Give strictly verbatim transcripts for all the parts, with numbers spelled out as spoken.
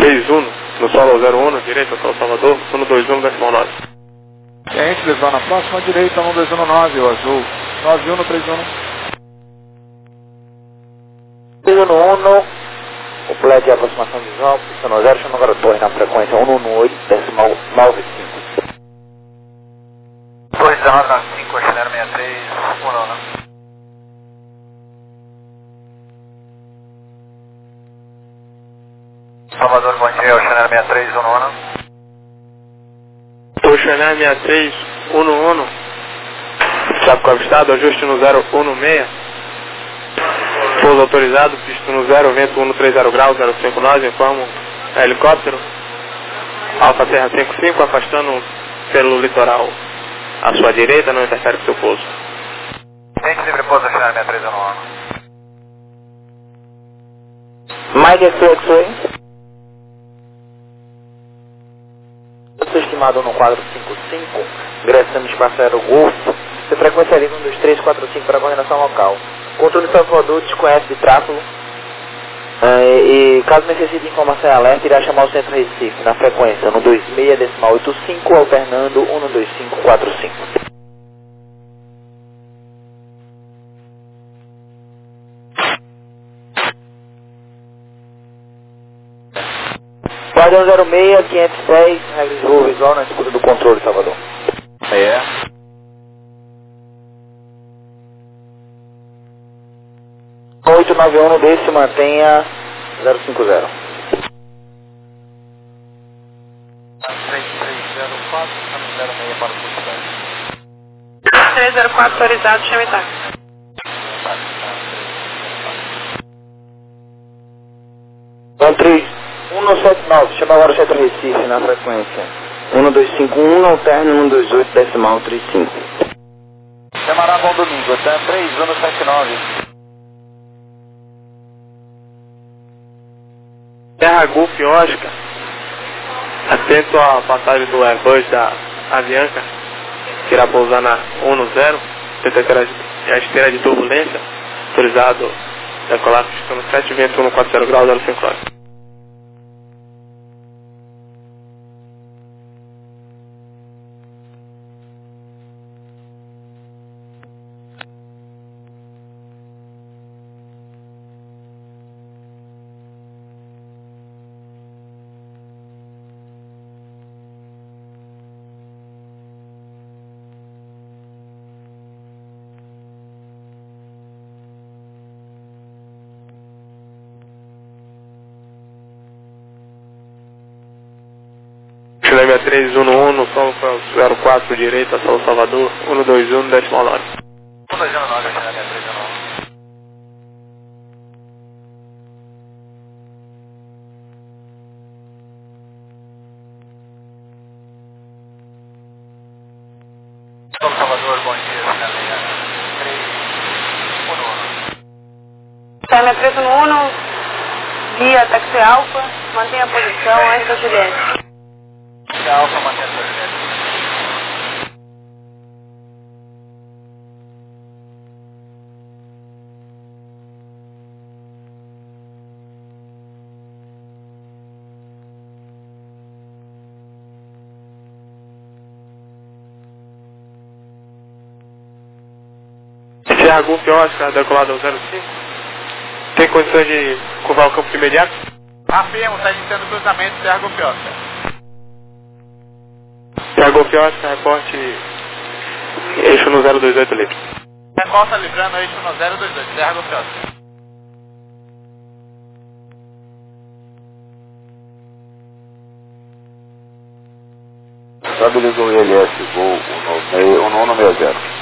três um no solo zero um, direita, solo Salvador, um dois um, decimal nove. Cliente, desvão na próxima direita, um dois um nove, o azul, nove um no três um. três um um, o pled de aproximação visual, pista no zero, chama agora torre na frequência um um oito, decimal nove cinco. Torre dezenove nove cinco, Chanel sessenta e três, um não, né? Salvador, bom dia, o Chanel sessenta e três, um não, né? O Chanel sessenta e três, um um, Chaco avistado, ajuste no zero um seis. Pouso autorizado, pista no zero, vento cento e trinta graus, zero cinco nove, informo helicóptero. Alfa Serra cinco cinco, afastando pelo litoral à sua direita, não interfere com o seu pouso. Gente livre pouso, Chanel sessenta e três, um não. Mike X-Ray. Estimado no quadro cinco cinco, ingressando no espaço aéreo Golfo, de frequência livre um dois três quatro cinco para a coordenação local. Controle Salvador desconhece de tráfego uh, e caso necessite informação e alerta, irá chamar o Centro Recife na frequência no dois seis decimal oito cinco, alternando um dois cinco quatro cinco. Guardião zero seis, quinhentos e dez, regras de voo visual na escuta do controle, Salvador. É. oito nove um no desse, mantenha zero cinco zero. três três zero quatro, zero seis para o Portugal. três zero quatro autorizado, chame táxi. um três um sete nove, chama agora o Centro Recife na frequência um dois cinco um, alterno um dois oito, decimal trinta e cinco. Chamará bom domingo, até três um sete nove. Terra Golf Oscar, atento à passagem do Airbus da Avianca, que irá pousar na um zero, a esteira de turbulência, autorizado decolar pistando sete, vento um quatro zero graus, zero cinco nove. Chile sessenta e três, um um, no São zero quatro, direita, São Salvador, um dois um, decimal nove. um dois um nove, Chile sessenta e três, um não. São Salvador, bom dia, Chile sessenta e três, um não. sessenta e três um um, guia táxi Alfa, mantenha a posição antes da Juliette. Alfa, mantenha a Juliette. Terra Golf Oscar, decolado ao zero cinco. Tem condições de curvar o campo de imediato? Afirmo, está iniciando o cruzamento Terra Golf Oscar. Terra Golf Oscar, reporte eixo no zero dois oito livre. Reporta livrando eixo no zero dois oito, Terra Golf Oscar. Estabilizou o I L S, voo um nove zero.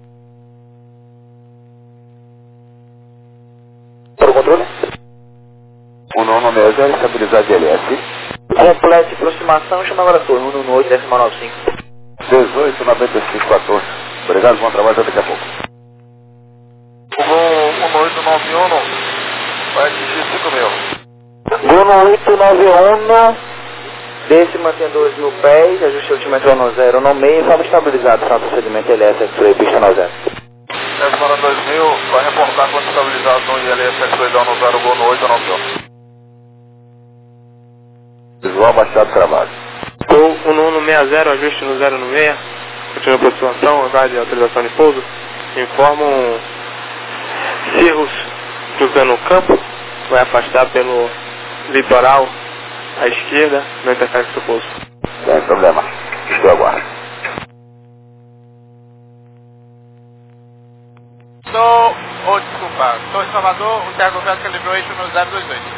Para o controle? um nove zero, estabilizar I L S. Complete aproximação, chama agora a torre, um oito, decimal nove cinco. dezoito, noventa e cinco, quatorze. Obrigado, bom trabalho, até daqui a pouco. O Gol um oito nove um vai atingir cinco mil. Gol no oito nove um, desse mantém dois mil pés, ajuste altímetro no zero no meio, forma estabilizado, para procedimento I L S, X-Ray, pista no zero. Semana dois mil, vai reportar quanto estabilizado no I L S X-Ray no zero, Gol no oito nove um. Visual baixado trabalho. Gol um um seis zero, ajuste no zero um seis. Continua a aproximação, aguarde a autorização de pouso. Informam Cirrus cruzando o campo. Vai afastar pelo litoral à esquerda, não interfere com o seu pouso. Sem problema. Estou aguardando. Sou, oh, desculpa, sou em Salvador, o Terra Confesso calibrou eixo no zero dois dois.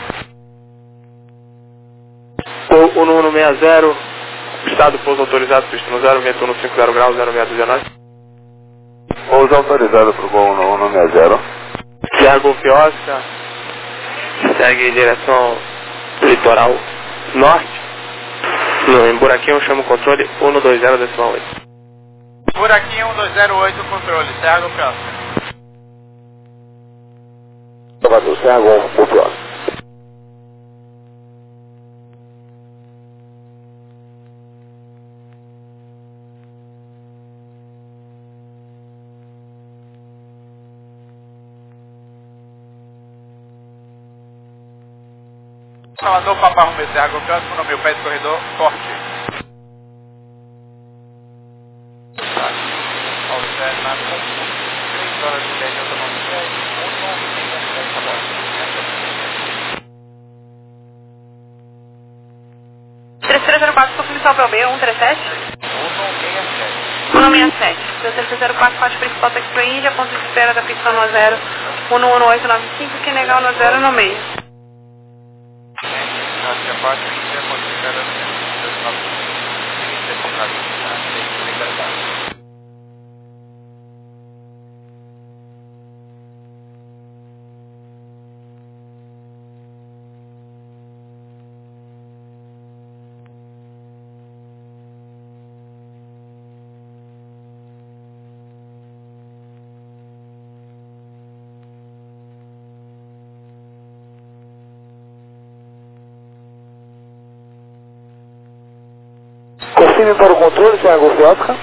Gol um um seis zero, estado pouso autorizado, pista no zero, vento um cinco zero graus, zero seis um nove. Pouso autorizado para o Gol um um seis zero. Tiago Golf Oscar, segue em direção ao litoral norte. No, em buraquinho chama o controle um dois zero decimal oito. Buraquinho um dois zero oito, controle, Terra Golf Oscar. Salvador, Serra Golf, Golf Oscar. Salvador, Papa Romeo, Terra Golf Oscar, no meu pé de corredor, forte. três horas e dez, eu tô no três três zero quatro, Policial P O B, um três sete? um seis sete. Seu três três zero quatro, faixa principal Texpro Índia, ponto de espera da pista no zero um um oito nove cinco, que negar no zero no meio. Confirme para o controle, Serra Golf Oscar.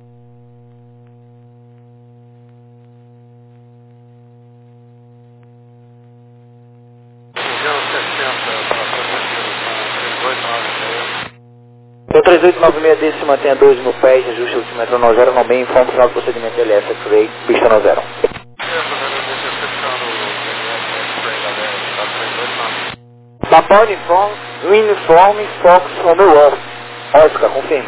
O três oito nove seis D se mantém a dois mil pés, ajuste o altímetro no zero no meio, informa o final do procedimento L S X-Ray, pista no zero. Papa Uniforme, Uniforme, Fox, Romeo Off. Oscar, confirme.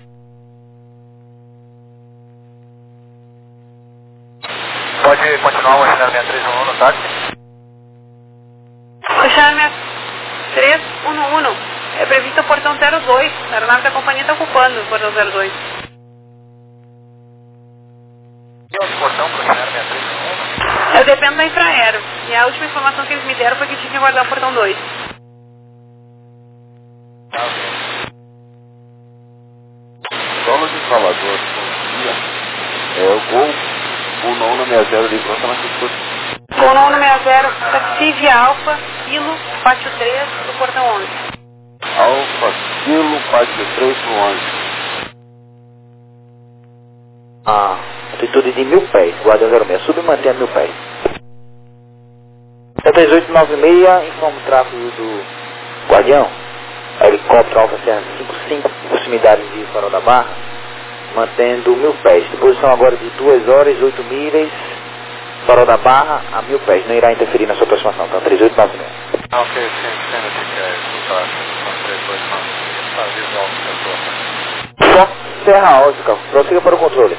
Pode continuar o Oceano seis três um um no táxi? Oceano três um um, é previsto o portão zero dois, a aeronave da companhia está ocupando o portão zero dois. E o portão para o Oceano seis três um um? Eu dependo da Infraero, e a última informação que eles me deram foi que tinha que guardar o portão dois. Solo de Salvador, bom dia. É o Gol um um seis zero de pronto, mas escuta. Gol um um seis zero, taxi via Alfa, Kilo, pátio três, do portão onze. Alfa, Kilo, pátio três pro onze. Ah, altitude de mil pés, guarda zero seis, sub e mantenha mil pés. três oito nove seis, informa o tráfego do Guardião. Helicóptero Alfa Serra cinco cinco, proximidade de Farol da Barra, mantendo mil pés. Posição agora de duas horas, oito milhas, Farol da Barra a mil pés. Não irá interferir na sua aproximação, tá? três oito nove seis. Ah, ok, sim, sendo que é escutar, são três dois nove, está visual no seu Fox Serra Oscar, prossiga para o controle.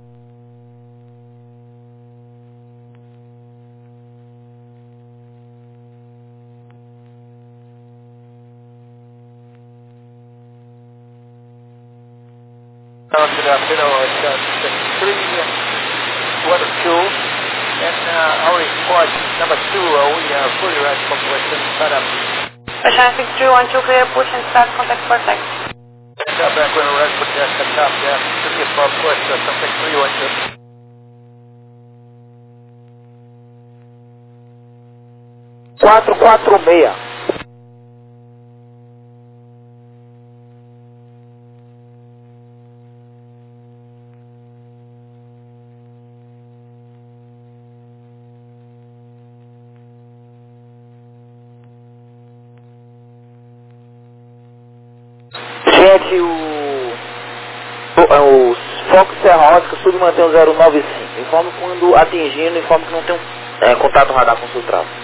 Now good afternoon, it's uh, three one two, and uh, our report number two, uh, we are fully ready for question setup. Oceano six three one two, clear push and start contact for taxi. And uh, back when we're ready for test, the top, yeah, to get for question, something three one two. quatro quatro seis. se o, o, os focos Serra Ótica submantém o zero nove cinco. Informe quando atingindo, informe que não tem um é, contato radar com o seu tráfego.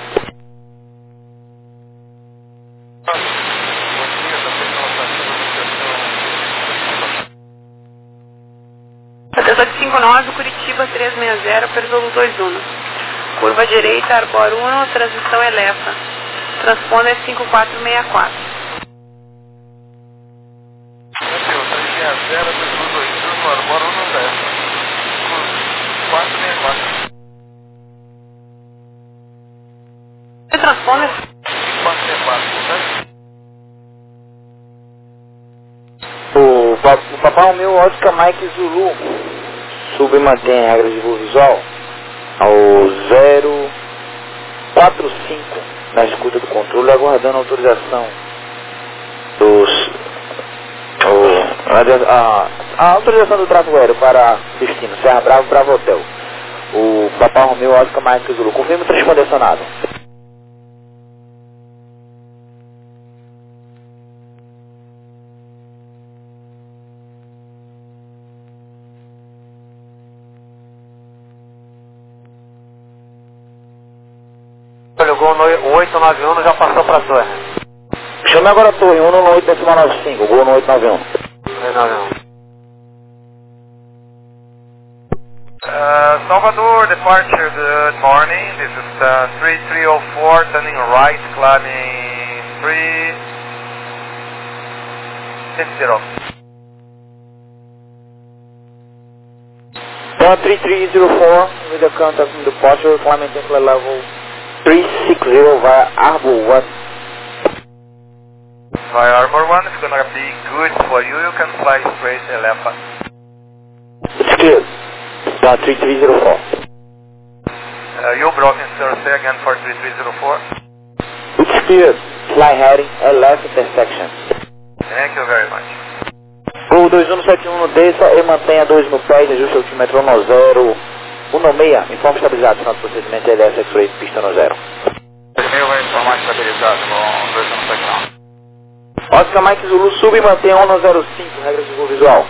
dezoito cinquenta e nove, Curitiba trezentos e sessenta, Persolo dois um. Curva direita, Arbor um, transição Elefa. Transponder cinco quatro seis quatro. trezentos e sessenta, Persolo dois um, Arbor um, Elefa. quatro seis quatro. Você transponder? quatro seis quatro, né? O, o Papai Romeu Oscar Mike Zulu submantém a regra de voo visual ao zero quatro cinco na escuta do controle, aguardando a autorização dos o, a, a, a autorização do tráfego aéreo para destino Serra Bravo, Bravo Hotel. O Papai Romeu Oscar Mike Zulu confirma o transponder acionado. Olha, o Gol oito nove um já passou para a torre. Chame agora a torre, um nove oito nove cinco, Gol no oito nove um. oito nove um. Uh, Salvador, departure, good morning. This is uh, three three zero four, turning right, climbing three fifty. One three three zero four with the contact from departure, climbing template level three six zero via Arbor one. Via Arbor one, it's gonna be good for you. You can fly straight Elefa. It's clear. One three three zero four. Uh, you broken, sir. Say again for three three zero four. It's clear. Fly heading L F intersection. Thank you very much. Gol dois um sete um no desça e mantenha dois no pé e ajuste o altímetro no zero um seis. Informe estabilizado, final do procedimento L S X-Ray, pista no zero. dois mil vai informar estabilizado no dois um sete um. Oscar Mike Zulu sub e mantenha um no zero cinco, regras de voo visual.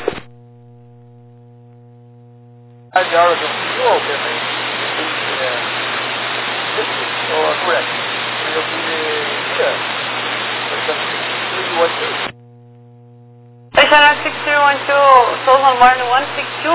As the hours of fuel open, uh, or correct. It will be here. three one two. Station six three one two, Southern Morning one six two.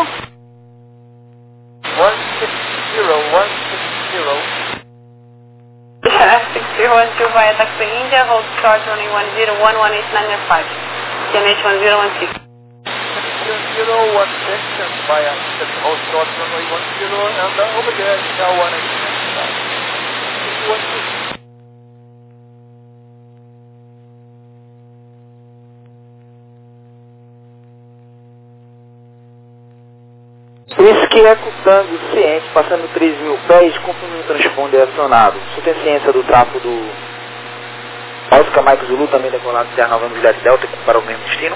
one six zero, one six zero. Station six three one two via Taxi India, hold start running one zero one one eight nine five. C N H one zero one six. zero one six and via the whole start runway one zero and uh, over there now one eight nine five. one six. Whisky Eco Tango ciente, passando três mil pés, confirmando o transponder acionado. Você tem ciência do tráfego do Oscar Mike Zulu, também decolado de Novembro Juliette Delta para o mesmo destino?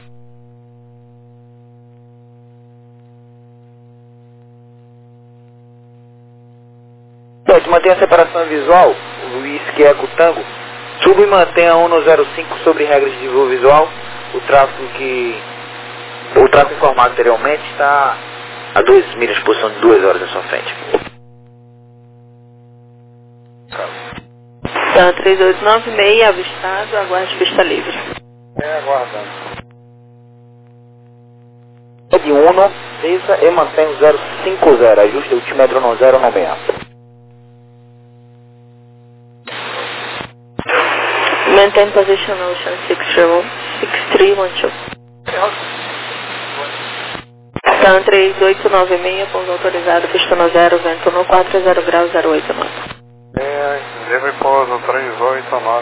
Certo, mantenha a separação visual, o Whisky Eco Tango, suba e mantenha um no zero cinco sobre regras de voo visual. O tráfego que o tráfego informado anteriormente está a duas milhas, posição de duas horas à sua frente. Então, três oito nove seis, avistado, aguarde pista livre. É, aguardando. De um, desça e mantenha o zero cinco zero, ajuste o altímetro no zero nove seis. Maintain position ocean six zero six three one two. Então, três oito nove seis, pouso autorizado, pista no zero, vento no quatro zero graus zero oito nove. É, livre pouso três oito nove.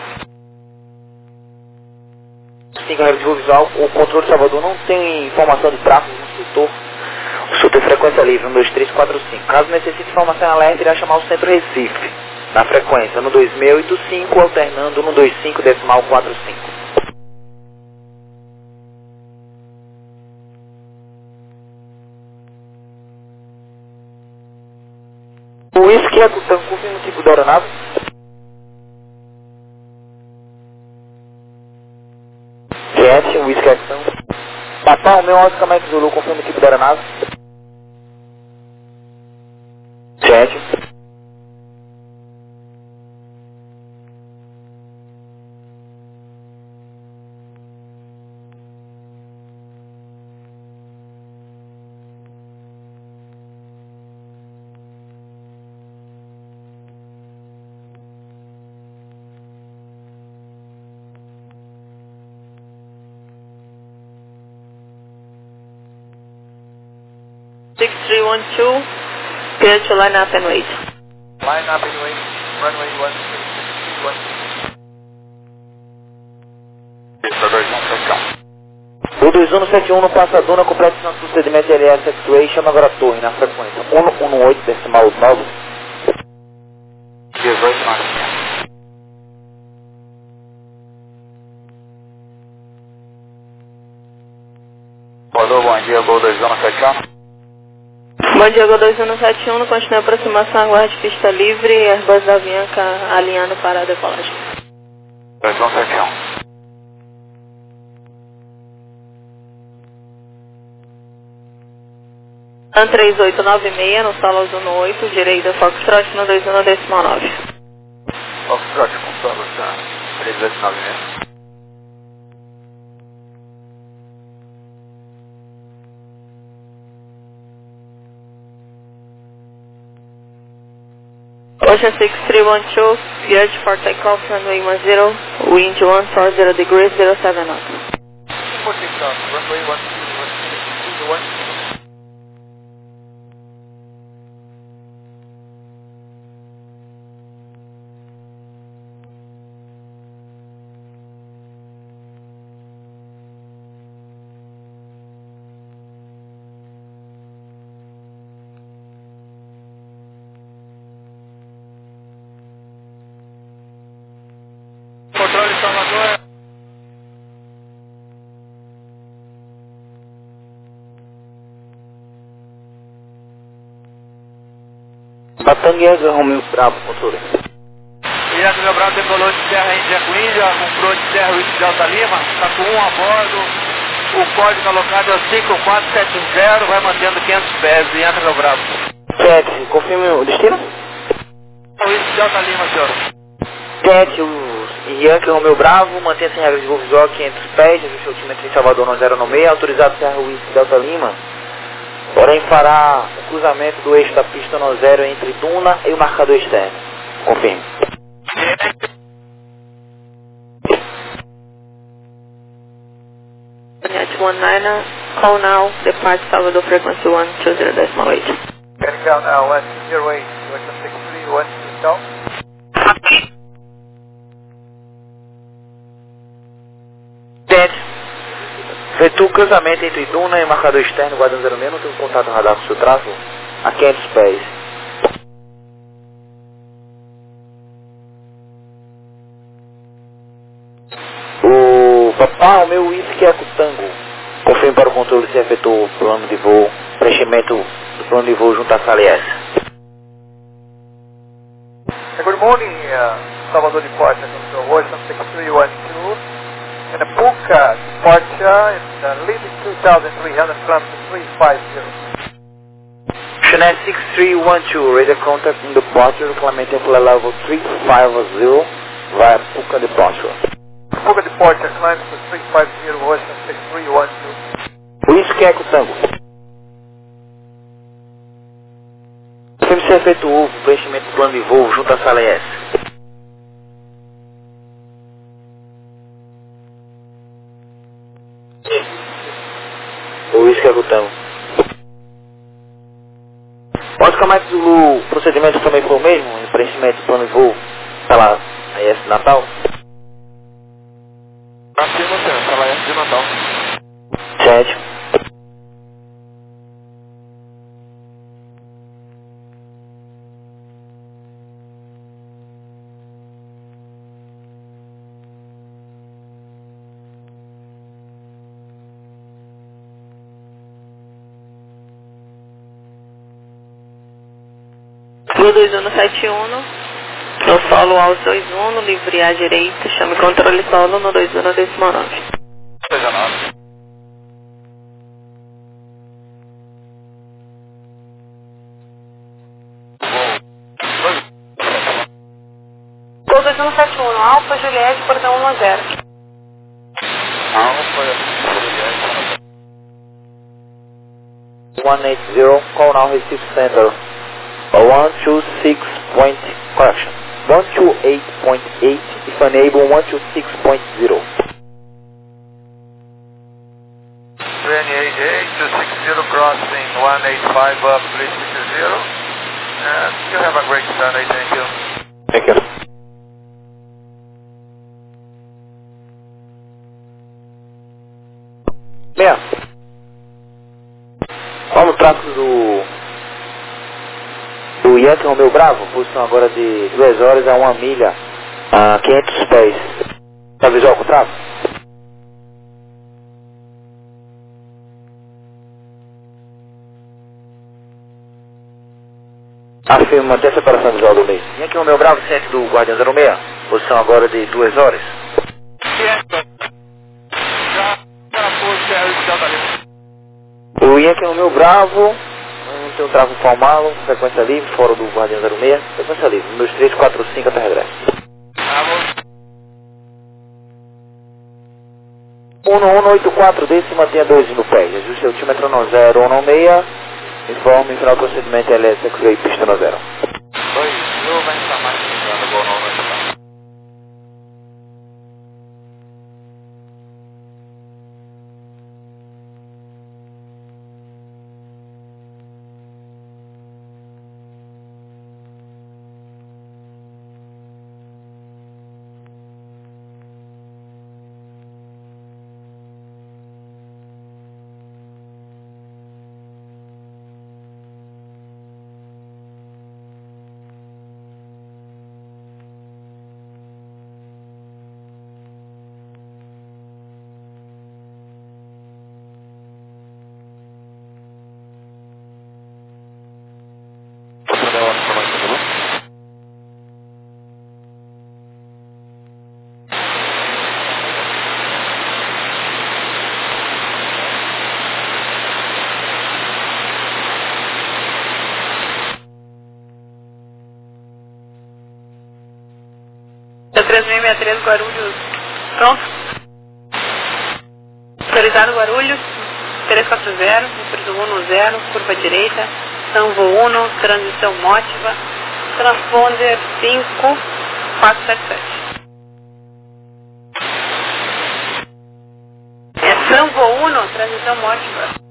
cinco regras de voo visual, o controle de Salvador não tem informação de tráfego no setor. O setor frequência livre, um dois três quatro cinco. Caso necessite informação alerta, irá chamar o centro Recife. Na frequência, no dois seis oito cinco, alternando no dois cinco decimal quatro cinco. O Whisky Eco Tango, confirma o tipo da aeronave? C Sete, Whisky Ação. Papai, o meu Oscar Mike Zulu, confirma equipe da aeronave. Sete. six three one two, clear to line up and wait. Line up and wait, runway one three six one. O dois um sete um no Passadona, complete nosso procedimento L S X-Ray, chama agora a torre na frequência um um oito decimal nove. Alô, bom dia, Gol dois um sete um. Bom dia, Gol dois um sete um, continua a aproximação, aguarde pista livre, Airbus da Avianca alinhando para a decolagem. dois um sete um. An três oito nove seis, no Solos um oito, direita Foxtrot no dois um decimal nove. Foxtrot com Solos três oito nove seis. Ocean six three one two, geared for takeoff, runway one zero, wind one four zero degrees, zero seven knots. For takeoff, runway one two one. Controle Salvador. Batanguega, Romeo Bravo, controle. Iraque Meu Bravo decolou de Serra Índia com Índia, comprou de Serra Whisky Delta Lima, está com um a bordo, o código alocado é o cinco quatro sete zero, vai mantendo quinhentos pés, Iraque Meu Bravo. Sete, confirme o destino. Whisky Delta Lima, senhor. Sete, o Yankee Romeo Bravo, mantém sem regra de voo visual quinhentos pés, ajuste altímetro em Salvador no zero nove seis, autorizado Serra Whisky Delta Lima. Porém fará o cruzamento do eixo da pista no zero entre Duna e o marcador externo. Confirme. Net one niner, call now, depart Salvador frequency one two zero decimal eight. Getting down now, West zero eight, Western six three one two south. Sete. Efetua o cruzamento entre Duna e o marcador externo, guarda zero seis, não tem um contato radar com o seu tráfego a quinhentos pés. O Papai, o meu Whisky Eco Tango, confirme para o controle se efetuou o plano de voo, preenchimento do plano de voo junto à sala I S. Good morning, uh, Salvador departure from Ocean six three one two. And a Puka departure in uh, leading two thousand three hundred kilometers three five zero. Chennai six three one two, radar contact in departure, reclamation for level three five zero via Puka departure. Puka departure climbs to three five zero, Ocean six three one two. Whisky Eco Tango. Confirme se efetuou o preenchimento do plano de voo junto à sala I S. O Whisky Eco Tango. Oscar Mike Zulu, o procedimento também foi o mesmo? O preenchimento do plano de voo pela I S de Natal? Afirma, senhor, pela I S de Natal. Sete. Gol dois um sete um, no solo aos dois um, livre à direita, chame controle solo no dois um decimal nove. dezenove. Gol dois um sete um, Alfa Juliette, portão um zero. Alfa Juliette. one eight zero, call now Recife Center. one two six point, correction. one two eight point eight, if unable, one two six point zero. twenty-eight eight, two six zero, crossing one eight five up three six zero. And you have a great Sunday, thank you. Thank you. Bem, olha o tráfego do do Yankee Romeo Bravo, posição agora de duas horas a uma milha a quinhentos pés. Tá visual com o tráfego? Afirma, manter a separação visual do meio. Yankee Romeo Bravo, centro do Guardião zero seis, posição agora de duas horas. O Yankee Romeo Bravo, não tem um tráfego formal, frequência livre, fora do Guardião zero seis, frequência livre, números três quatro cinco até regresso. um um oito quatro D, se mantenha doze no pé, ajuste o altímetro no zero um seis, informe final do procedimento L S X-Ray, pista no zero. dois mil, vai estar mais ligando, gol não vai estar. três seis seis três, Guarulhos. Pronto? Autorizado Guarulhos, três quatro zero, número um zero, curva direita, Sanvo um, transição Mótiva, transponder cinco quatro sete sete. É Sanvo um, transição Mótiva.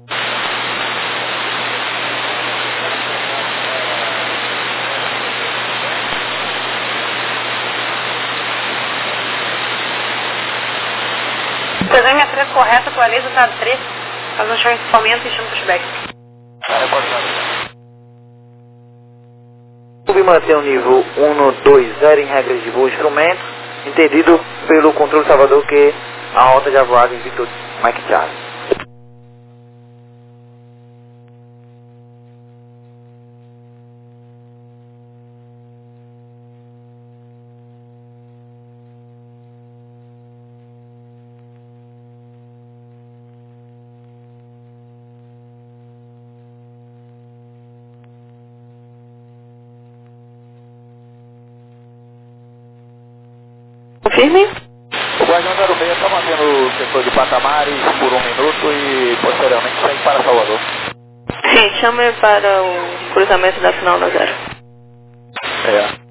três seis três correta, com a lei do estado três, faz um chão de equipamento e chama o pushback. Submanter o nível um dois zero em regras de voo e instrumentos, entendido pelo controle Salvador que a rota de avoada em Victor Mike Charlie. Confirme. O Guardião zero seis está mantendo o setor de patamares por um minuto e posteriormente segue para Salvador. Sim, chame para o cruzamento da final no zero. É.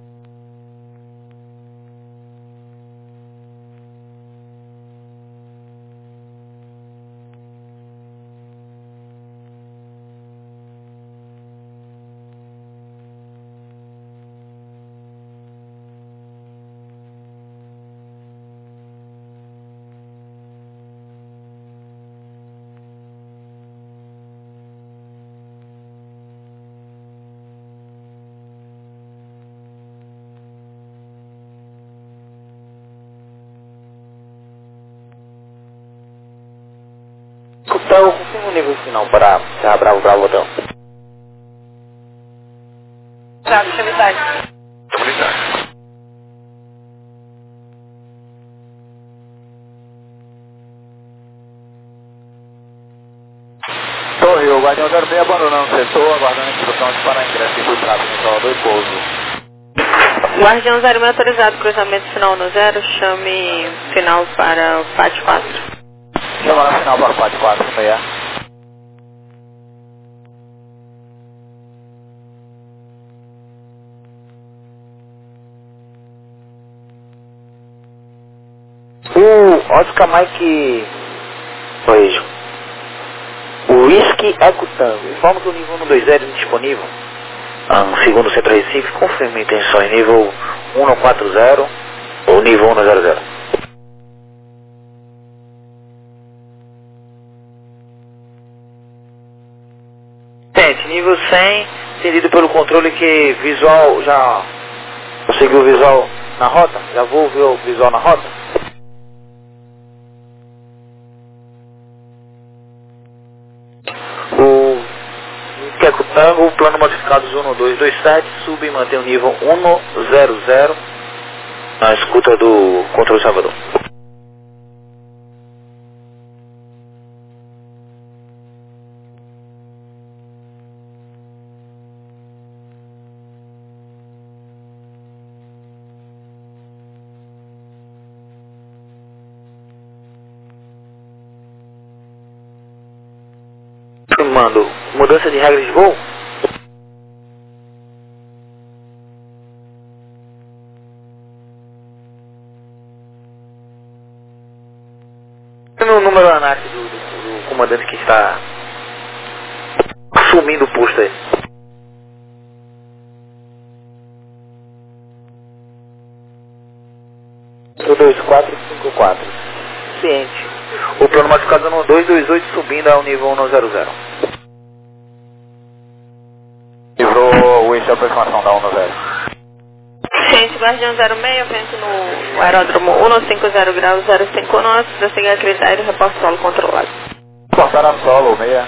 Então, confirma o nível final para Serra Bravo Bravo Hotel. Bravo, estabilidade. Estabilidade. Guardião zero seis abandonando o setor, aguardando a instrução de parar ingresso infiltrado no Salvador e pouso. Guardião zero seis autorizado, cruzamento final no zero, chame final para o P A T quatro. Chama na final para o P A T quatro, meia. O Oscar Mike Correjo. O Whisky Eco Tango. Informa que o nível cento e vinte indisponível. Ah, segundo o Centro Recife, confirme intenções nível cento e quarenta ou nível cento e zero. Gente, nível cem, entendido pelo controle que visual já conseguiu o visual na rota? Já vou ver o visual na rota? O Queco Tango, plano modificado um dois dois sete, sube e mantém o nível cento na escuta do controle Salvador. Mando, mudança de regras de voo? No número ANAC do, do, do comandante que está assumindo o posto aí. dois quatro cinco quatro. Ciente. O plano modificado no dois dois oito subindo ao nível cento e zero. Livrou o eixo de aproximação da cento e zero. Ciente, Guardião zero seis, vento no aeródromo cento e cinquenta graus zero cinco nós, prossiga a critério, reposto solo controlado. Cortar a solo, meia.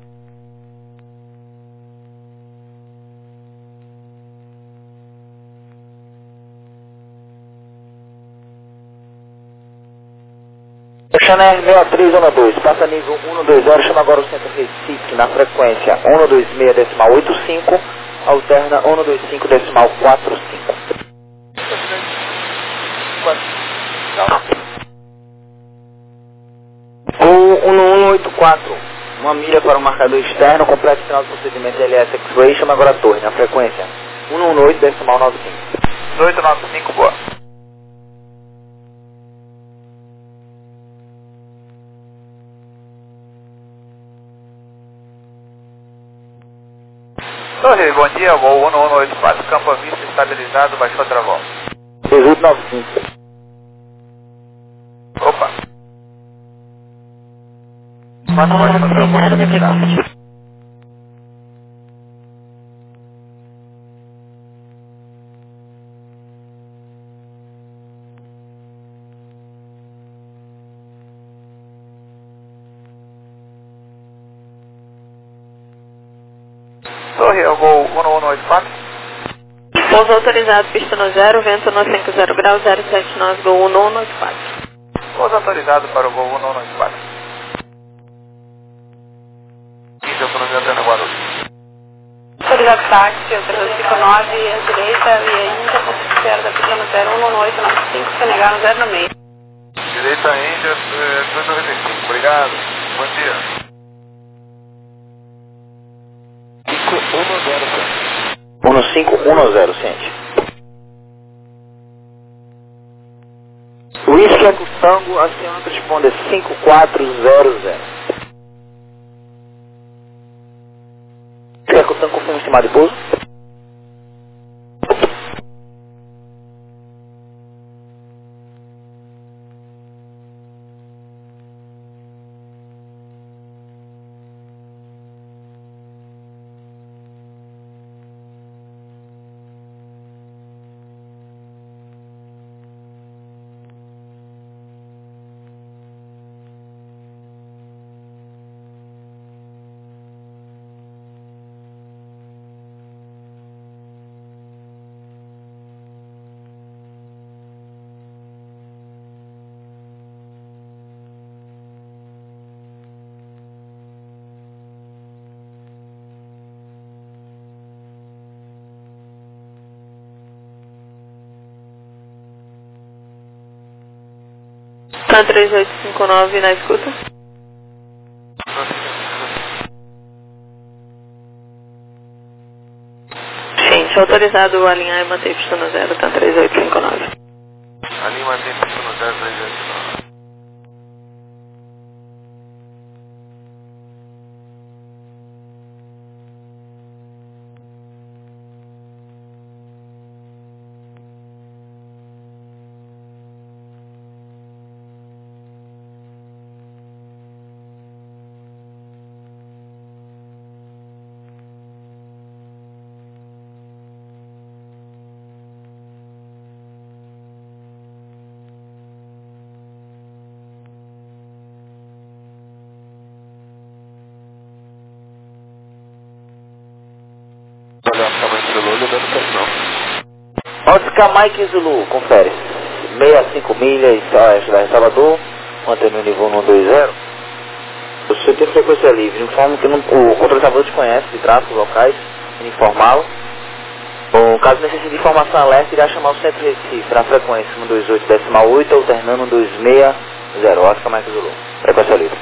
Chanel sessenta e três, zona dois, passa nível cento e vinte, chama agora o centro Recife na frequência cento e vinte e seis decimal oitenta e cinco, alterna cento e vinte e cinco decimal quarenta e cinco. Ou cento e oitenta e quatro, uma milha para o marcador externo, completo final do procedimento L S X-Ray, chama agora a torre na frequência cento e dezenove decimal noventa e cinco. oito nove cinco, boa. Torre, bom dia, voo cento e oitenta e quatro, campo vista estabilizado, baixou travão. dezoito noventa e cinco. Opa. Quatro baixou travão, estabilizado. Torre, eu vou cento e oitenta e quatro. Pouso autorizado, pista no zero, vento no cinquenta graus zero sete nove, gol cento e oitenta e quatro. Pouso autorizado para o voo cento e oitenta e quatro. Índia autorizado no Guarulhos. Autorizado táxi, autorizado cinco nove, à direita, e a Índia, ponto zero da pista no zero, cento e oitenta e nove cinco, Senegal no zero no meio. Direita Índia, duzentos e noventa e cinco, obrigado. Bom dia. cinco um zero, ciente. Whisky Eco Tango, a senhora responde cinco quatro zero zero. Eco Tango, confirma o estimado de pouso? Tá três oito cinco nove na escuta. Gente, autorizado a alinhar e manter pista no zero, tá três oito cinco nove. Alinha e mantém pista no zero, três oito cinco nove. Oscar Mike Zulu, confere. sessenta e cinco milhas a oeste da Salvador, mantendo o nível um dois zero. Você tem frequência livre, informa que não, o controlador te conhece de tráfego locais, informá-lo. Bom, caso necessite de informação alerta, irá chamar o Centro Recife na frequência um dois oito decimal oito, alternando um dois seis zero. Oscar Mike Zulu, frequência livre.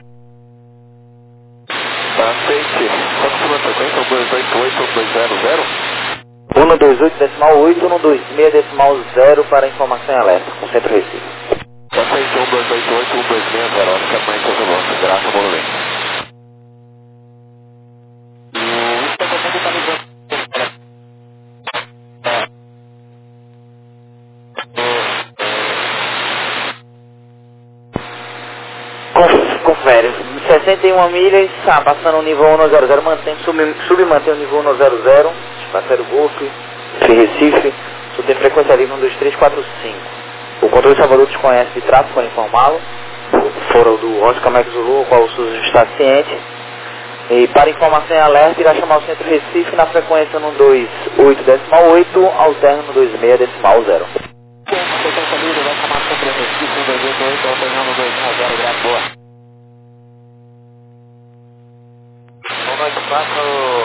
Tá, aceite. Quanto for a frequência? um dois oito oito, dois zero zero? um dois oito decimal oito, um dois seis decimal zero para informação em alerta, com Centro Recife. Aceite um dois oito oito, um dois seis zero, Oscar Mike Zulu, graça, monumento. Confere, sessenta e uma milhas, tá, passando o nível um zero zero, mantém, sub, submantém o nível um zero zero, parceiro Golf, Recife, só tem frequência livre um dois três quatro cinco. O controle Salvador desconhece de tráfego para informá-lo, fora o do Oscar Mike Zulu, o qual o SUS está ciente. E para informação em alerta, irá chamar o Centro Recife na frequência um dois oito decimal oito, alterno um dois seis decimal zero. Frequência livre, vai chamar o Centro Recife, um dois oito oito, alternando um dois seis zero, graça, boa. um dois quatro,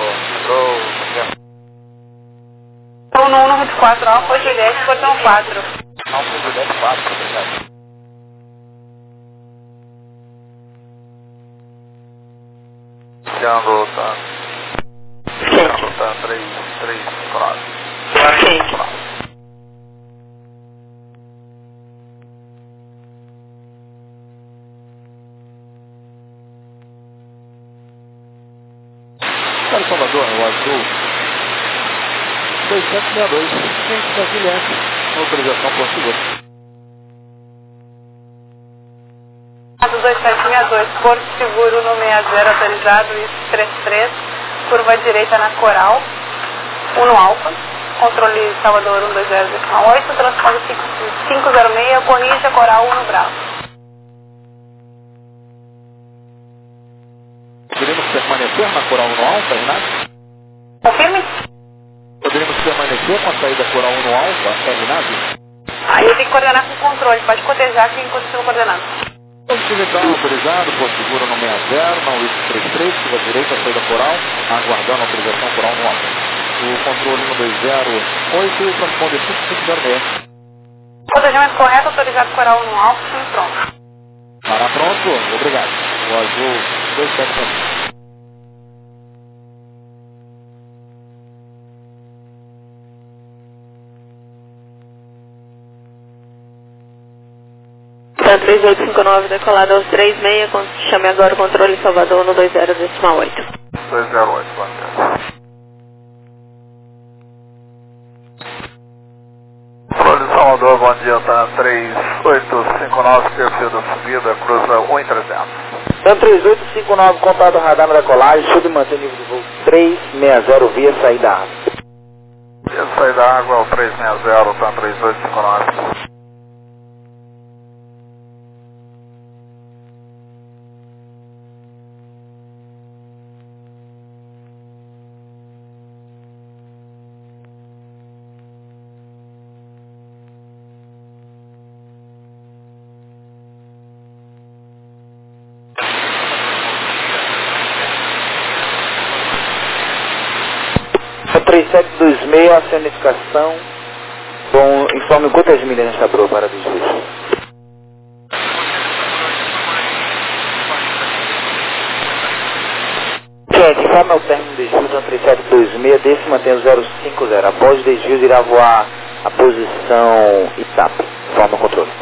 Estou no um vinte e quatro, Alfa Juliette, portão quatro. Alfa Juliette quatro, obrigado. Django tá. Django tá três três cinco nove. Para Salvador, o azul dois sete seis dois, gente da Guilherme, autorização por seguro. dois sete seis dois, Porto Seguro no sessenta, autorizado, isso trinta e três, curva direita na Coral, um no Alfa, controle Salvador um dois zero decimal oito, transporte cinco zero seis, corrija Coral um no Bravo. Poderíamos permanecer na Coral um no Alfa, Renato? Confirme? Poderíamos permanecer com a saída Coral um no Alfa, é Renato? Aí eu tenho que coordenar com o controle, pode cotejar quem continua coordenando. Então, autorizado, Porto Seguro no sessenta, na U I C trinta e três, curva direita, saída Coral, aguardando a autorização Coral no Alfa. O controle um dois zero oito, transponder cinco cinco zero seis. Cotejamento correto, autorizado Coral um no Alfa, sim, pronto. Para pronto, obrigado. O azul dois sete seis dois. três oito cinco nove decolado aos três seis, chame agora o controle Salvador no dois zero decimal oito. dois zero oito, bacana. Controle Salvador, bom dia, tá três oito cinco nove, perfil da subida, cruza um e trezentos. Então três oito cinco nove, contato radar na decolagem, submantém nível de voo três seis zero via saída água. Via saída água, o três seis zero, tá três oito cinco nove. três sete dois seis, a cientificação. Bom, informe quantas milhas nesta prova para desvio. Conforme ao término do desvio, Zona três sete dois seis, desse mantém o zero cinco zero. Após o desvio, irá voar a posição Itap. Forma o controle.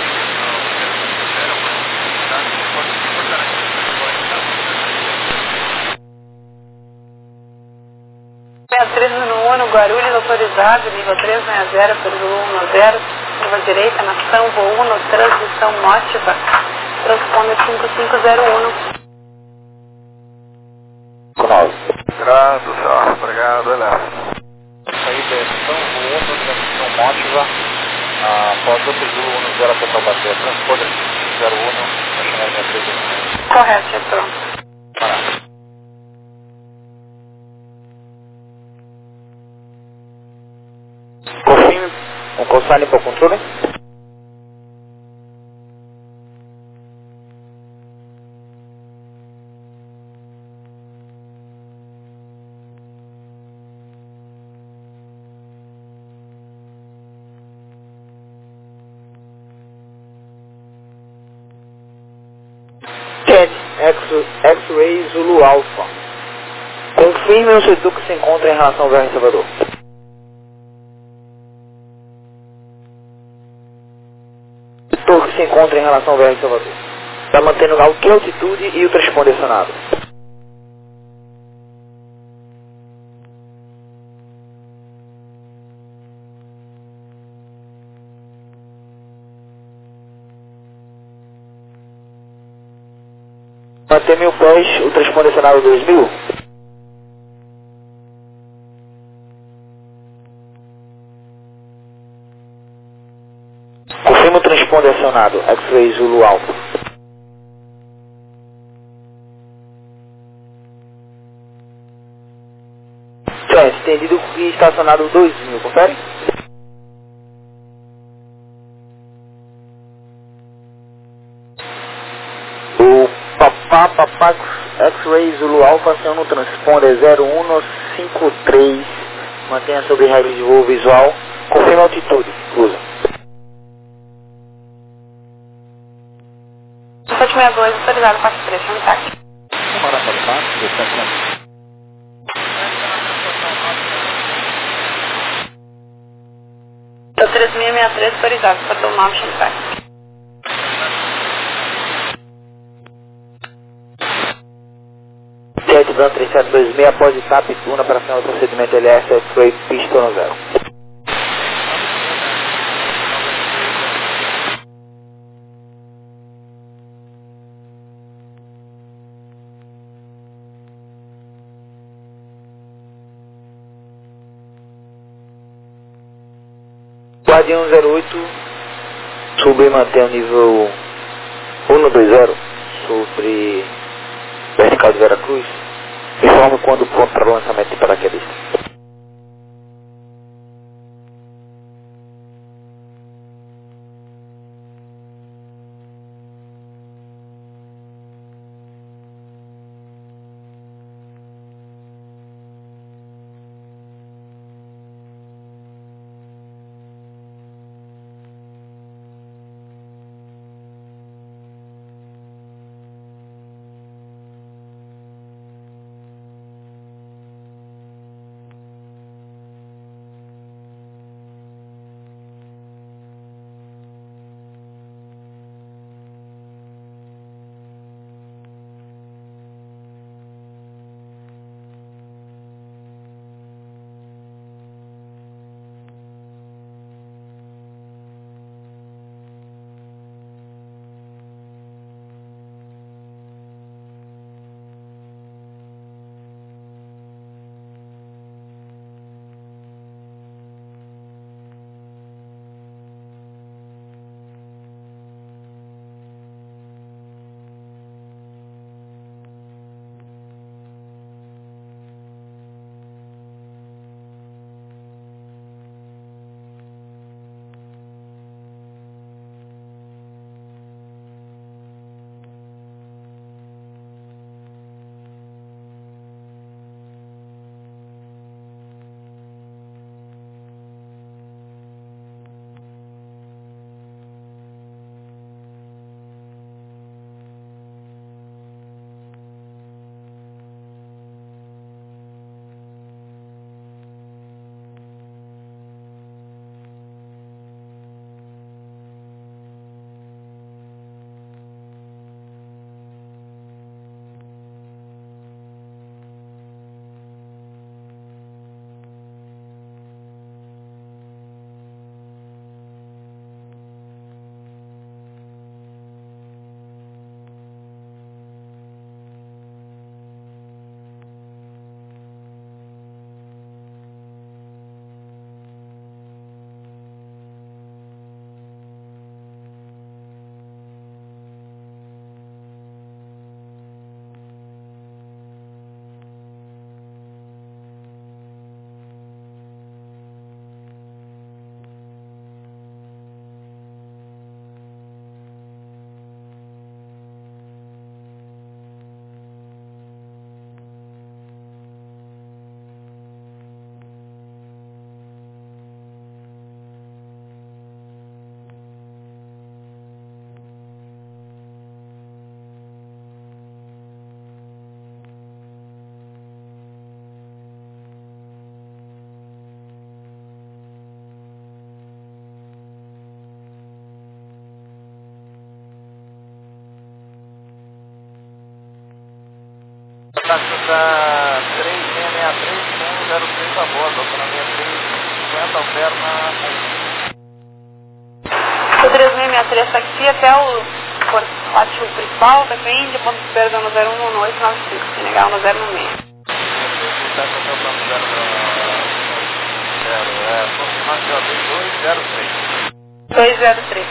sessenta e três no um, Guarulhos, autorizado, nível três seis zero, pelo um zero, curva direita, nação, voo um, transição Mótiva, transponda cinco cinco zero um. Grado, obrigado, olha. Aí, direção, voo um, transição Mótiva, após outro voo um zero até Taubaté, transporte cinco zero um, a chanel sessenta e três. Correto, é pronto. Parado. Confirme um consigne para o controle. Ted, X-Ray Zulu Alpha. Confirme o setor que se encontra em relação ao Verde Salvador. Setor que se encontra em relação ao Verde Salvador. Está mantendo a que altitude e o transponder acionado. Manter mil pés, o transponder acionado dois mil. Confirma o transponder acionado, X-Ray Zulu Alpha. Trans, estendido e estacionado dois mil, confere? O Papá Papá X-Ray Zulu Alpha aciona o transponder zero um cinco três, mantenha sobre regra de voo visual, confirma a altitude, usa. sete seis dois, autorizado, quatro três, chama táxi. Para passar, dezessete. Então, três seis seis três, autorizado, quatro nove, chama táxi. Jet Brand três sete dois seis, após etapa e turno para final do procedimento L S, X-Ray pista no zero. Guardião zero oito, sube e mantém o nível um dois zero sobre vertical de Veracruz. Informe quando pronto para o lançamento de paraquedista. está três seis seis três um zero três a bordo, autonomia três cinquenta, alterna. O três seis seis três taxi até o pátio principal, P P Índia, ponto de espera no zero um um oito nove cinco, C N H no zero um seis. Está com o plano zero zero, é, confirmação dois zero três. dois zero três.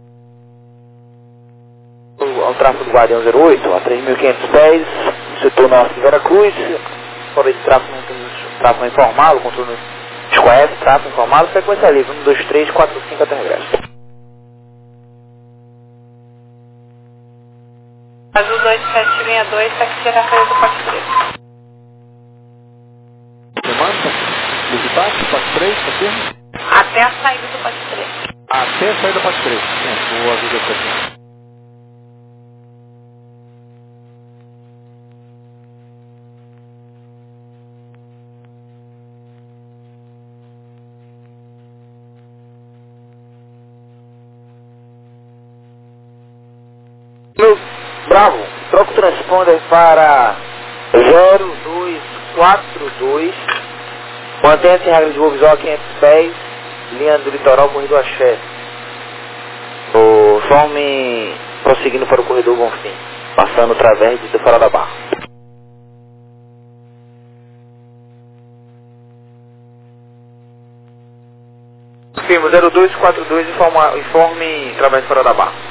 Ao tráfego do Guardião zero oito, a três mil quinhentos pés, setor norte de Veracruz, fora de tráfego, não temos tráfego informado, o controle desconhece, tráfego informado, frequência livre, um dois três quatro cinco até regresso. Azul dois sete seis dois, taxi até a saída do Pátio três. Demanda? Visitar? Pátio três, confirma? Até a saída do Pátio três. Até a saída do Pátio três. Sim, o aviso aqui. Meu Bravo, troca o transponder para zero dois quatro dois, mantenha-se em regra de voo visual quinhentos pés, linha do litoral, corredor Axé. O forme prosseguindo para o corredor Bonfim, passando através de Fora da Barra. Firmo zero dois quatro dois, informa, informe através de Fora da Barra.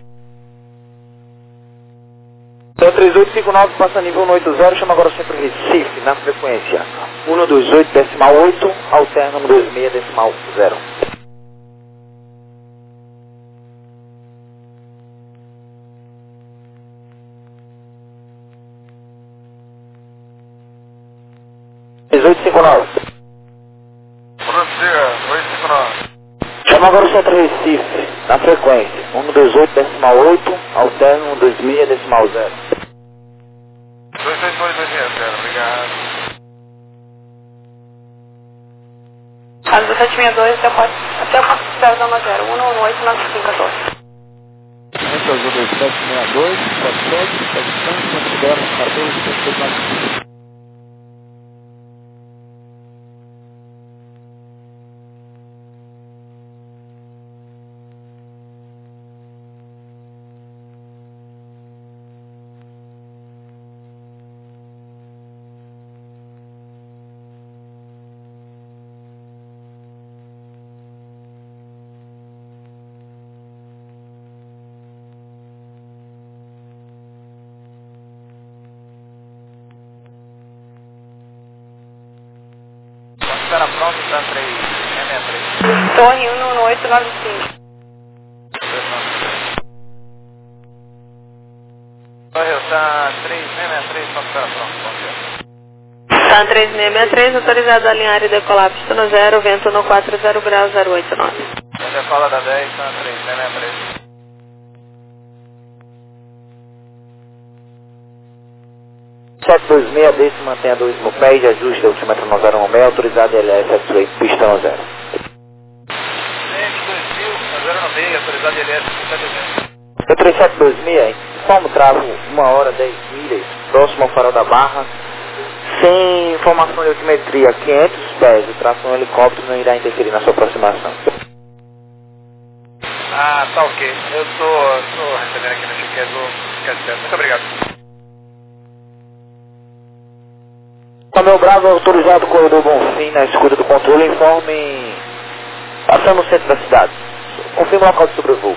três oito cinco nove, passa nível no oito zero, chama agora sempre Recife, na frequência um dois oito decimal oito, alterna um dois seis decimal zero. três oito cinco nove. Prossiga, oito cinco nove. Chama agora o centro Recife, na frequência um dois oito decimal oito, alterna um dois seis decimal zero. dois dois dois dois zero, obrigado. Azul sete seis dois até o Pátio até o Pátio zero zero, um um oito nove cinco um dois. Esse é o dois sete seis dois, sete sete, sete sete, considera o cartão de sete sete nove cinco. Espera pronto, está três seis três. Torre um um oito nove cinco. Torre, está três seis três, só espera pronto, bom dia. Está três seis seis três, autorizado a alinhar e decolar pista no zero, vento no quatro zero graus zero oito nove. Decola da dez, está três seis três. sete dois seis, desse mantenha dois no pé e ajuste o altímetro no zero um seis, autorizado L S X-Way, pista no zero. C M dois mil, zero nove seis, autorizado L S, pista no Eu três sete dois seis, informa o travo uma hora dez milhas, próximo ao farol da Barra, sem informação de altimetria, quinhentos pés, o tráfego no helicóptero não irá interferir na sua aproximação. Ah, tá ok. Eu estou recebendo aqui no Chiquete, vou ficar esperto. Muito obrigado. Meu Bravo, autorizado corredor Bonfim na escuta do controle, informe passando no centro da cidade. Confirma o local de sobrevoo.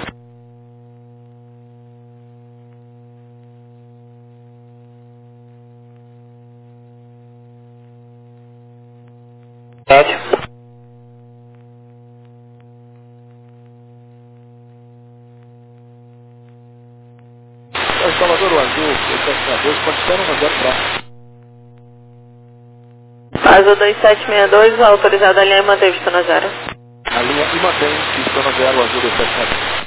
Sete. Salvador, o azul, oito sete dois, pode estar no zero próximo. Azul dois sete seis dois, autorizado a alinhar e manter pista no zero. A linha e mantém pista no zero, azul dois sete seis dois.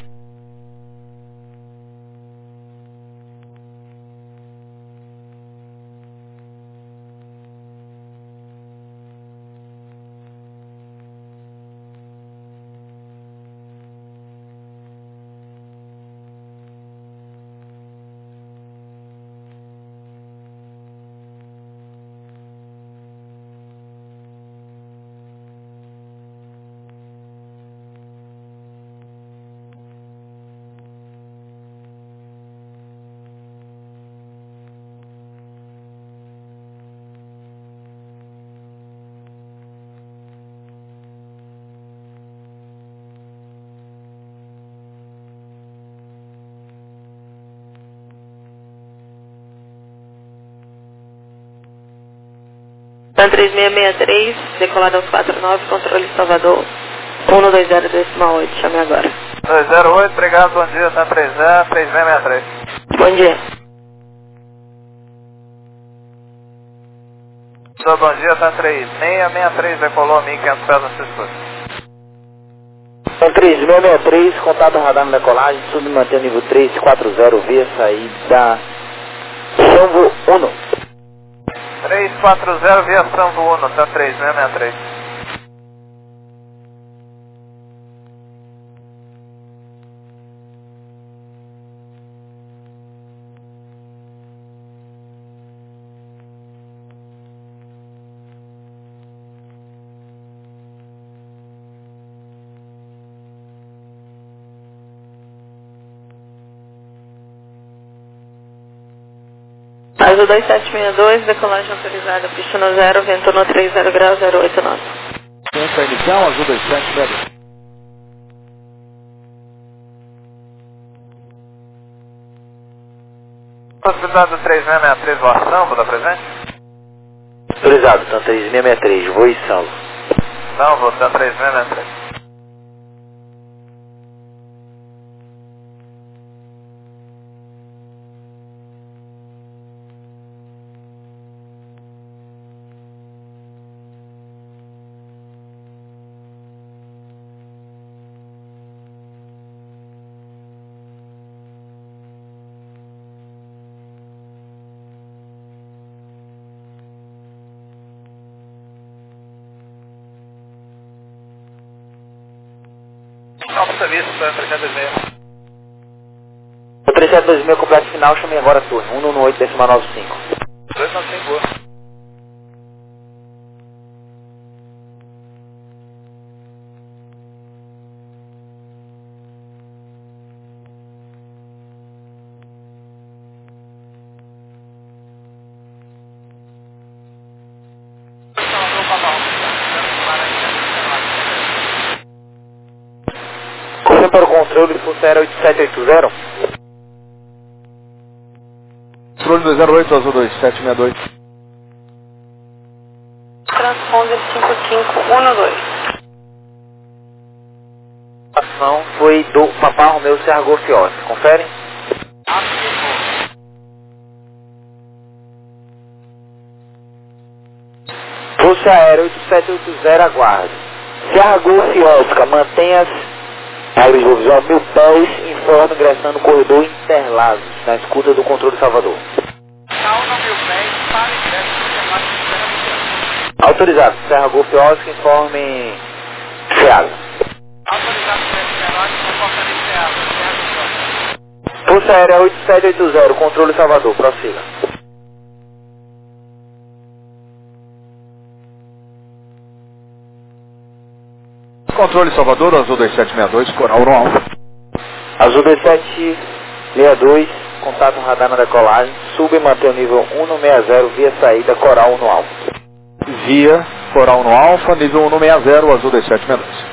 TAM três seis seis três, decolada aos quatro nove, controle Salvador, um dois zero decimal oito, chame agora. dois zero oito, obrigado, bom dia, TAM três zero, três seis seis três. Bom dia. Bom dia, TAM três seis seis três, decolou mil e quinhentos pés na sua escuta. TAM três seis seis três, contato radar na decolagem, submantendo nível três quatro zero, via saída Sambo um. três quatro zero, via Sambo um, TAM três seis seis três. Azul dois sete seis dois, decolagem autorizada, pista no zero, vento no três zero graus, zero oito nove. Tempo inicial, Azul dois sete seis dois. Possibilidade do três seis seis três, voa Sambo, dá presente? Autorizado, TAM três seis seis três, voo e salvo. Sambo, TAM três seis seis três. Novo serviço, TAM três sete dois seis. O três sete dois seis, completo final, chamei agora turno, um um oito decimal nove cinco. dois nove cinco, boa. Confirma para o controle, Funciona oito sete oito zero. Controle dois zero oito, Azul dois sete seis dois. Transponder cinco cinco um dois. A ação foi do Papá Romeu Serra Golf Oscar, confere? Força Aérea oito sete oito zero, aguarde. Serra Golf Oscar, mantenha as regras de voo visual mil pés, informe ingressando no corredor Interlagos, na escuta do controle Salvador. Autorizado, Serra Golf Oscar, informe Seasa. Força Aérea oito sete oito zero, controle Salvador, prossiga. Controle Salvador, Azul dois sete seis dois, Coral no Alfa. Azul dois sete seis dois, contato radar na decolagem, suba e mantém o nível um seis zero, via saída Coral no Alfa. Via Coral no Alfa, nível um seis zero, Azul dois sete seis dois.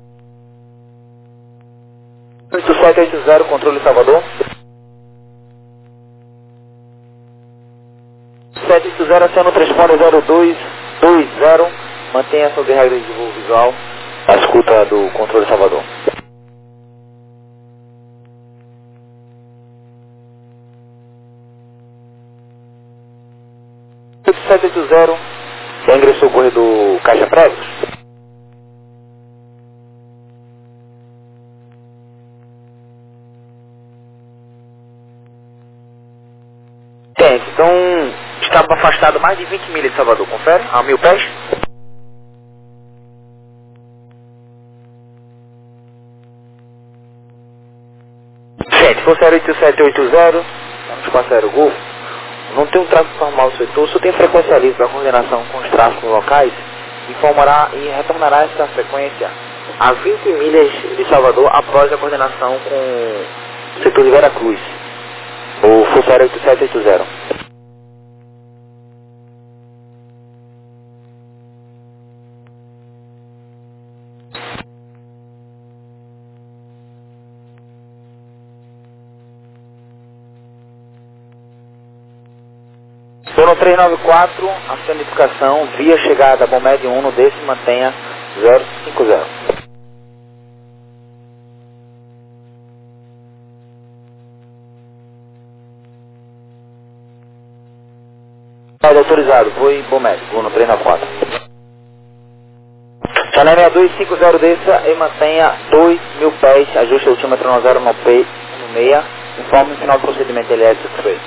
oito sete oito zero, controle Salvador. sete oito zero, aciona o transponder zero dois dois zero, mantenha sob regras de voo visual a escuta do controle Salvador. oito sete oito zero, já ingressou o corredor Caixa Prévios? Tem, então estava afastado mais de vinte milhas de Salvador, confere? A mil pés? Gente, Força Aérea oito sete oito zero, Espaço Aéreo Golfo, não tem um tráfego normal no setor, só tem frequência livre para coordenação com os tráficos locais, informará e retornará essa frequência a vinte milhas de Salvador após a coordenação com o setor de Veracruz, o Força Aérea oito sete oito zero. Uno três nove quatro, a sua identificação via chegada Bomed um no desse, mantenha zero cinco zero. Autorizado, foi Bomed, Uno três nove quatro. Channel seis dois cinco zero desça e mantenha dois mil pés, ajuste o altímetro no zero no P seis, informe o final do procedimento L S três.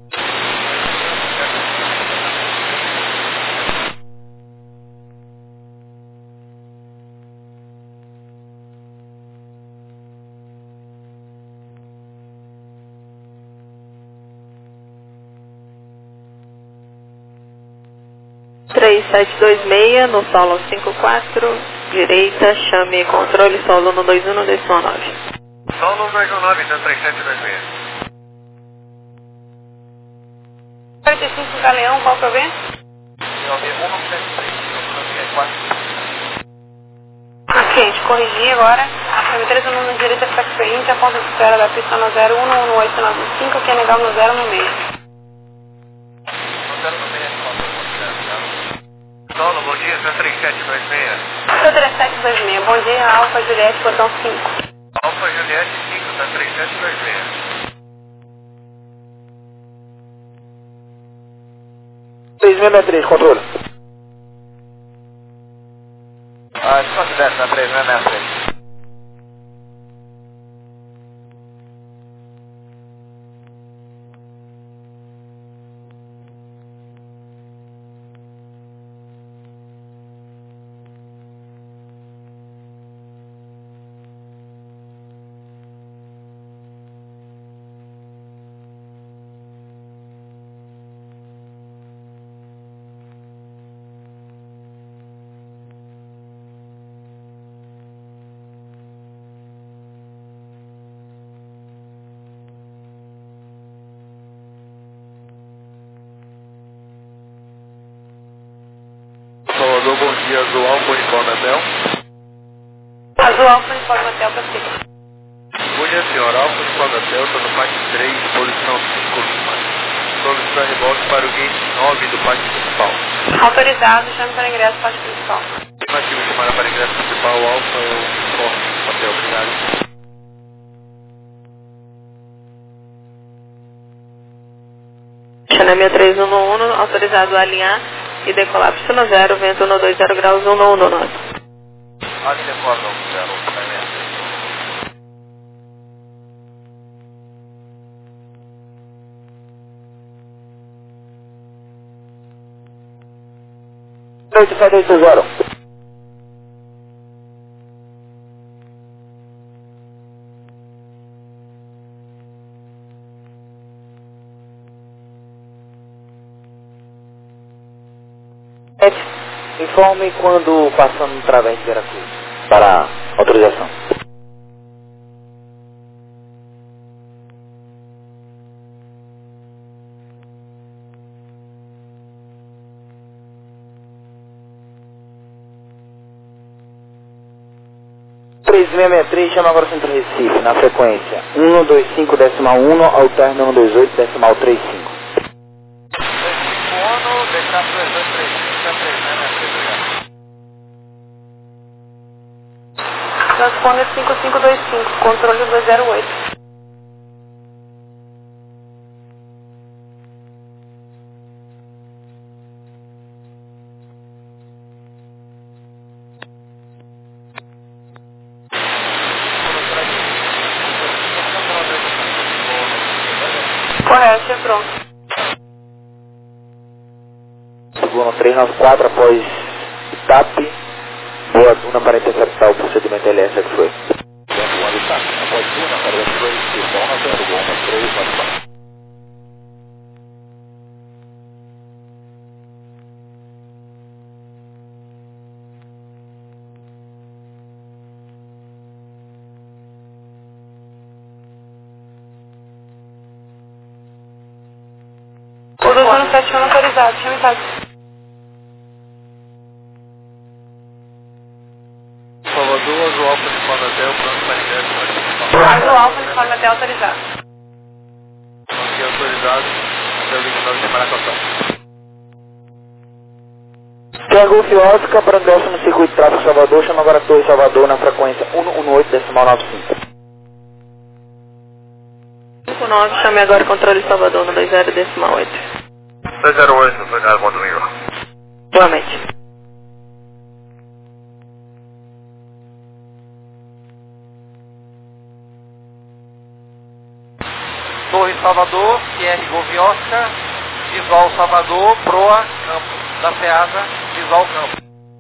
três sete dois seis, no solo cinco quatro, direita, chame controle solo no dois um no décimo nove. Solo dois um nove, então três sete dois seis. quarenta e cinco Galeão, qual que eu venho? Eu vi um nove sete três, eu quatro. Ok, a gente corrigir agora. Chame três um no direita, fica experiente, a ponta de espera da pista no zero um um oito nove cinco, que é legal no zero no meio. No zero no meio, Solo, bom dia, seu três sete dois seis. Seu três sete dois seis, bom dia, Alfa Juliette, botão cinco. Alfa Juliette cinco, tá três sete dois seis. três seis três, controle. Ah, desconsidera, tá três seis três. Salvador, bom dia, Azul Alfa, Uniforme Hotel. Azul Alfa, Uniforme Hotel, para cima. Bom dia, senhora, Alfa, Uniforme Hotel, estou no pátio três, posição cinco Lima. Solicita reboque para o gate nove do pátio principal. Autorizado, chame para ingresso, pátio principal. Afirmativo, chamada para ingresso principal, Alfa, eu informo, hotel, obrigado. Channel três um um, autorizado a alinhar e decolar pista no zero, vento no dois zero graus, um um nove. Ali decola no zero, tá vendo? oito sete oito zero. Informe quando passando através de Veracruz para autorização. três seis seis três, chama agora o Centro Recife, na frequência um dois cinco decimal um ao término um dois oito decimal trinta e cinco. Ono, B K dois dois três cinco, três seis três seis. Transponder cinco cinco dois cinco, controle dois zero oito. Correto, é pronto. Segundo três nove quatro, após T A P, boa Duna para interceptar o procedimento L S que foi. Após Duna para interceptar o procedimento três nove quatro. O dois um sete um autorizado, chame táxi. Salvador, Azul Alfa, Uniforme Hotel, pronto para ingresso para principal. Azul Alfa, Uniforme Hotel autorizado. Aqui autorizado, até o vinte e nove de Maracatá. Serra Golf Oscar, para ingresso no circuito de tráfego Salvador, chama agora Torre Salvador na frequência um um oito decimal nove cinco. cinco nove, chame agora controle Salvador no dois zero decimal oito. dois zero oito, obrigado, bom domingo. Boa noite. Torre Salvador, Q R Golf Oscar, visual Salvador, proa, campo da FEASA, visual campo.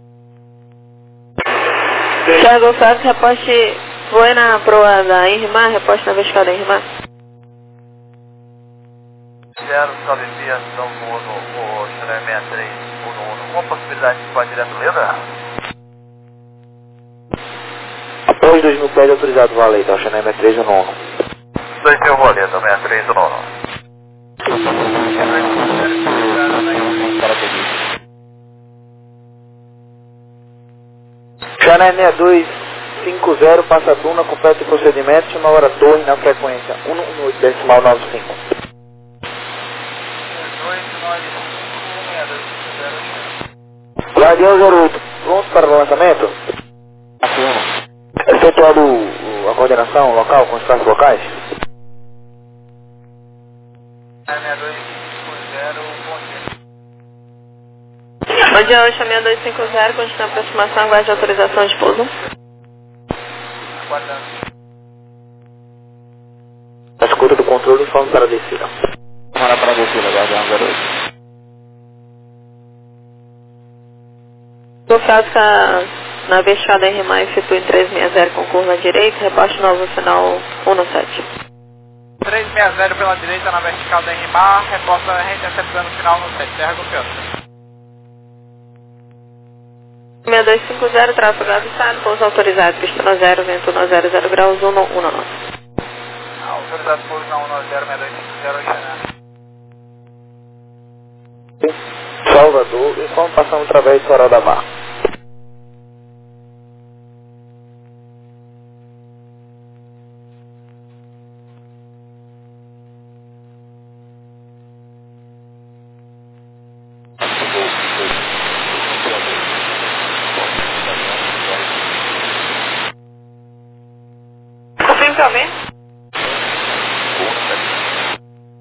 Serra Golf Oscar, reposte, foi na proa da Irmã, reposte na vertical da Irmã. Zero, Salvia, São Paulo, o Chile sessenta e três, um um. Uma possibilidade de ir direto Leda? Após dois mil pés autorizado, valeu, então, Chile sessenta e três, um um. dois mil roleta, sessenta e três, um um. Channel sessenta e dois cinquenta, passa a Duna, completa o procedimento, chama agora Torre na frequência um um oito decimal nove cinco. Guardião zero oito, pronto para o lançamento? Efetuado o- a coordenação local com os traços locais? Bom dia, hoje chamei a dois cinco zero, continua a aproximação, aguarde autorização de pouso. A escuta do controle informe para a descida. Para para a descida, Guardião zero oito. O Frasca na vertical da R M A efetua em trezentos e sessenta com curva à direita, reposte novo final um no sete. trezentos e sessenta pela direita na vertical da R M A, reporta a gente interceptando o final no sete, Serra Golf Oscar. seis dois cinco zero, tráfego avistado, pouso autorizado, pista no zero, vento no zero zero graus, um no um no nove. Autorizado pouso na um nove zero, seis dois cinco zero, Xané. Salvador, informe passando através do Farol da Barra.